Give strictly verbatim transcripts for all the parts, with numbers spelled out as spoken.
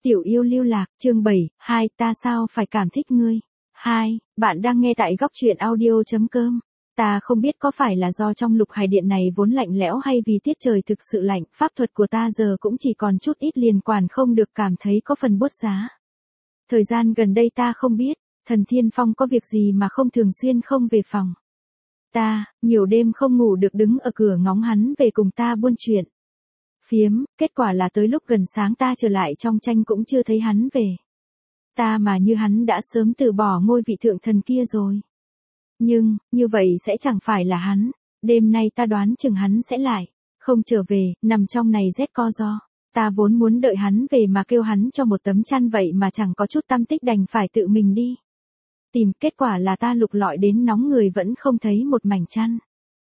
Tiểu yêu lưu lạc, chương bảy, hai, ta sao phải cảm thích ngươi. hai, bạn đang nghe tại góc truyện audio.com. Ta không biết có phải là do trong lục hải điện này vốn lạnh lẽo hay vì tiết trời thực sự lạnh, pháp thuật của ta giờ cũng chỉ còn chút ít liền quản không được cảm thấy có phần bốt giá. Thời gian gần đây ta không biết, thần Thiên Phong có việc gì mà không thường xuyên không về phòng. Ta, nhiều đêm không ngủ được đứng ở cửa ngóng hắn về cùng ta buôn chuyện. Phiếm, kết quả là tới lúc gần sáng ta trở lại trong tranh cũng chưa thấy hắn về. Ta mà như hắn đã sớm từ bỏ ngôi vị thượng thần kia rồi. Nhưng, như vậy sẽ chẳng phải là hắn, đêm nay ta đoán chừng hắn sẽ lại, không trở về, nằm trong này rét co ro. Ta vốn muốn đợi hắn về mà kêu hắn cho một tấm chăn vậy mà chẳng có chút tăm tích đành phải tự mình đi. Tìm, kết quả là ta lục lọi đến nóng người vẫn không thấy một mảnh chăn.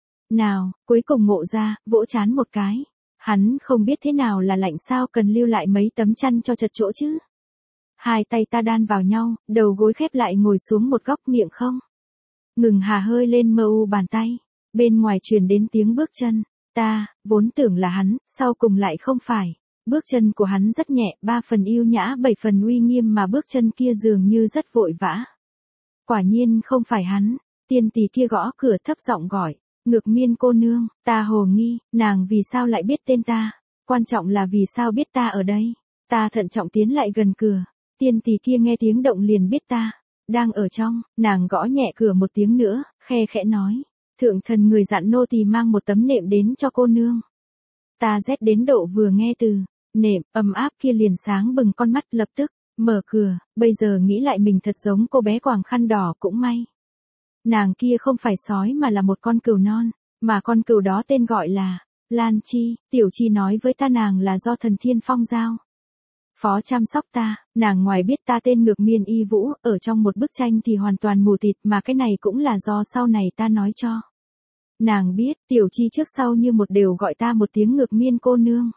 Nào, cuối cùng ngộ ra, vỗ chán một cái. Hắn không biết thế nào là lạnh sao cần lưu lại mấy tấm chăn cho chật chỗ chứ. Hai tay ta đan vào nhau, đầu gối khép lại ngồi xuống một góc miệng không. Ngừng hà hơi lên mơ u bàn tay. Bên ngoài truyền đến tiếng bước chân. Ta, vốn tưởng là hắn, sau cùng lại không phải. Bước chân của hắn rất nhẹ, ba phần yêu nhã bảy phần uy nghiêm mà bước chân kia dường như rất vội vã. Quả nhiên không phải hắn, tiên tỷ kia gõ cửa thấp giọng gọi. Ngược Miên cô nương, ta hồ nghi, nàng vì sao lại biết tên ta, quan trọng là vì sao biết ta ở đây. Ta thận trọng tiến lại gần cửa, tiên tỷ kia nghe tiếng động liền biết ta, đang ở trong, nàng gõ nhẹ cửa một tiếng nữa, khe khẽ nói, thượng thần người dặn nô tỳ mang một tấm nệm đến cho cô nương. Ta rét đến độ vừa nghe từ, nệm, ấm áp kia liền sáng bừng con mắt lập tức, mở cửa, bây giờ nghĩ lại mình thật giống cô bé quàng khăn đỏ cũng may. Nàng kia không phải sói mà là một con cừu non, mà con cừu đó tên gọi là Lan Chi, Tiểu Chi nói với ta nàng là do thần Thiên Phong giao phó chăm sóc ta, nàng ngoài biết ta tên Ngược Miên Y Vũ, ở trong một bức tranh thì hoàn toàn mù tịt mà cái này cũng là do sau này ta nói cho. Nàng biết, Tiểu Chi trước sau như một đều gọi ta một tiếng Ngược Miên cô nương.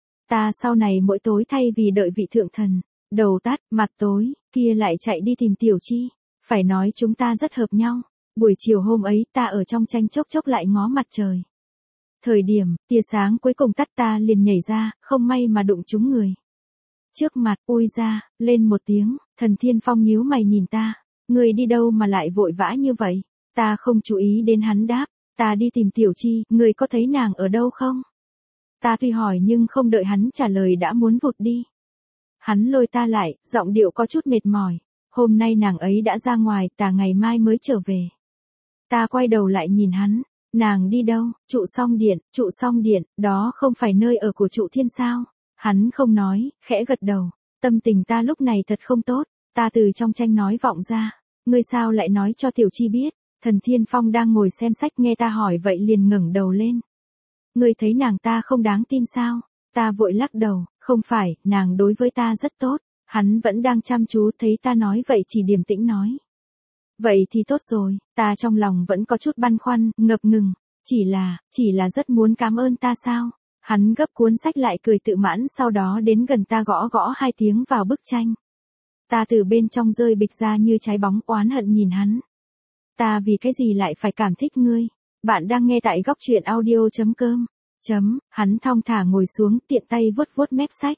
Ta sau này mỗi tối thay vì đợi vị thượng thần, đầu tắt, mặt tối, kia lại chạy đi tìm Tiểu Chi. Phải nói chúng ta rất hợp nhau. Buổi chiều hôm ấy ta ở trong tranh chốc chốc lại ngó mặt trời. Thời điểm, tia sáng cuối cùng tắt ta liền nhảy ra, không may mà đụng trúng người. Trước mặt, ui ra, lên một tiếng, thần Thiên Phong nhíu mày nhìn ta. Người đi đâu mà lại vội vã như vậy? Ta không chú ý đến hắn đáp. Ta đi tìm Tiểu Chi, người có thấy nàng ở đâu không? Ta tuy hỏi nhưng không đợi hắn trả lời đã muốn vụt đi. Hắn lôi ta lại, giọng điệu có chút mệt mỏi. Hôm nay nàng ấy đã ra ngoài, ta ngày mai mới trở về. Ta quay đầu lại nhìn hắn, nàng đi đâu, trụ song điện, trụ song điện, đó không phải nơi ở của trụ thiên sao. Hắn không nói, khẽ gật đầu, tâm tình ta lúc này thật không tốt, ta từ trong tranh nói vọng ra, ngươi sao lại nói cho Tiểu Chi biết, thần Thiên Phong đang ngồi xem sách nghe ta hỏi vậy liền ngẩng đầu lên. Ngươi thấy nàng ta không đáng tin sao, ta vội lắc đầu, không phải, nàng đối với ta rất tốt. Hắn vẫn đang chăm chú thấy ta nói vậy chỉ điềm tĩnh nói. Vậy thì tốt rồi, ta trong lòng vẫn có chút băn khoăn, ngập ngừng, chỉ là, chỉ là rất muốn cảm ơn ta sao. Hắn gấp cuốn sách lại cười tự mãn sau đó đến gần ta gõ gõ hai tiếng vào bức tranh. Ta từ bên trong rơi bịch ra như trái bóng oán hận nhìn hắn. Ta vì cái gì lại phải cảm thích ngươi? Bạn đang nghe tại góc truyện audio.com. Chấm, hắn thong thả ngồi xuống tiện tay vuốt vuốt mép sách.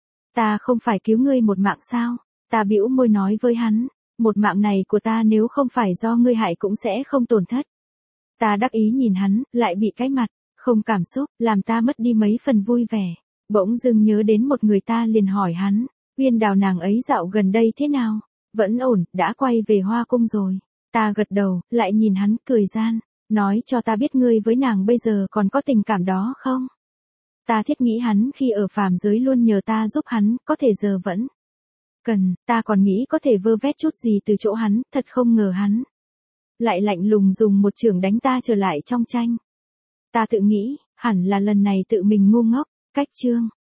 Ta không phải cứu ngươi một mạng sao? Ta bĩu môi nói với hắn, một mạng này của ta nếu không phải do ngươi hại cũng sẽ không tổn thất. Ta đắc ý nhìn hắn, lại bị cái mặt, không cảm xúc, làm ta mất đi mấy phần vui vẻ. Bỗng dưng nhớ đến một người ta liền hỏi hắn, Uyên Đào nàng ấy dạo gần đây thế nào? Vẫn ổn, đã quay về Hoa Cung rồi. Ta gật đầu, lại nhìn hắn, cười gian, nói cho ta biết ngươi với nàng bây giờ còn có tình cảm đó không? Ta thiết nghĩ hắn khi ở phàm giới luôn nhờ ta giúp hắn, có thể giờ vẫn cần, ta còn nghĩ có thể vơ vét chút gì từ chỗ hắn, thật không ngờ hắn lại lạnh lùng dùng một chưởng đánh ta trở lại trong tranh. Ta tự nghĩ, hẳn là lần này tự mình ngu ngốc, cách chương.